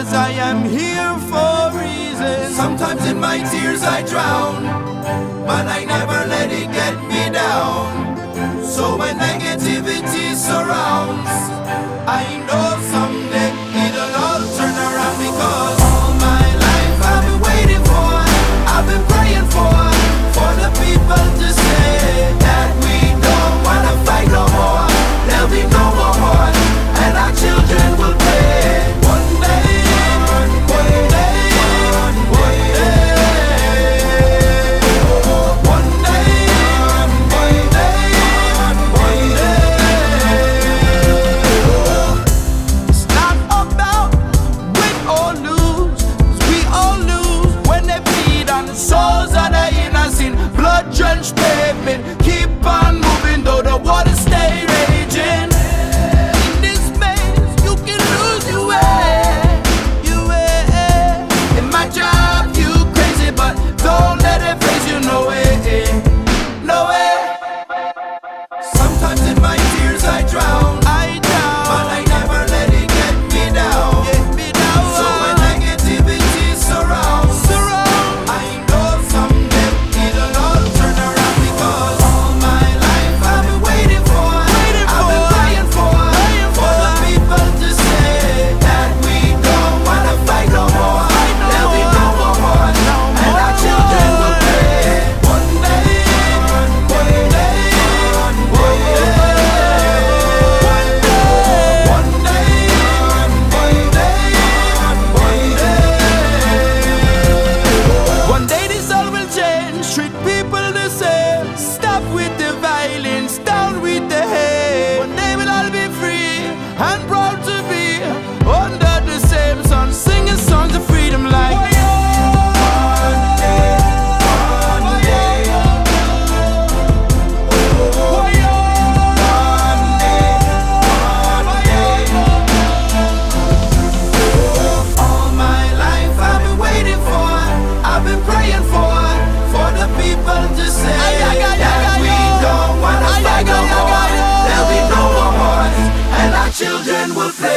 'cause I am here for a reason. Sometimes in my tears I drown, but I never let it get me down. So when negativity surrounds, I know someday it'll all turn around. Because all my life I've been waiting for, I've been praying for the people to say that we don't wanna fight no more. There'll be no more war, and our children will pay. One day, one day, one day, one day, one day, one day. It's not about win or lose, 'cause we all lose when they feed on the souls of the innocent. Blood-drenched pavement, keep on moving though the water stay raging. In this maze, you can lose your way, your way. It might drive you crazy, but don't let it phase you, no way, no way. Sometimes in my tears I drown, but I never let it get me down. So when negativity surrounds, I know someday it'll all turn around. Because all my life I've been waiting for, I've been praying for the people to say that we don't wanna fight no more. There'll be no more war, and our children will pay. One day, one day, one day, one day, One day this all will change, treat people the same. Stop with the violence, down with the hate. One day we'll all be free and proud to be under the same sun, singing songs of freedom like all my life I've been waiting for, I've been praying for the people to say that we don't wanna fight no more. There'll be no more wars, and our children will play.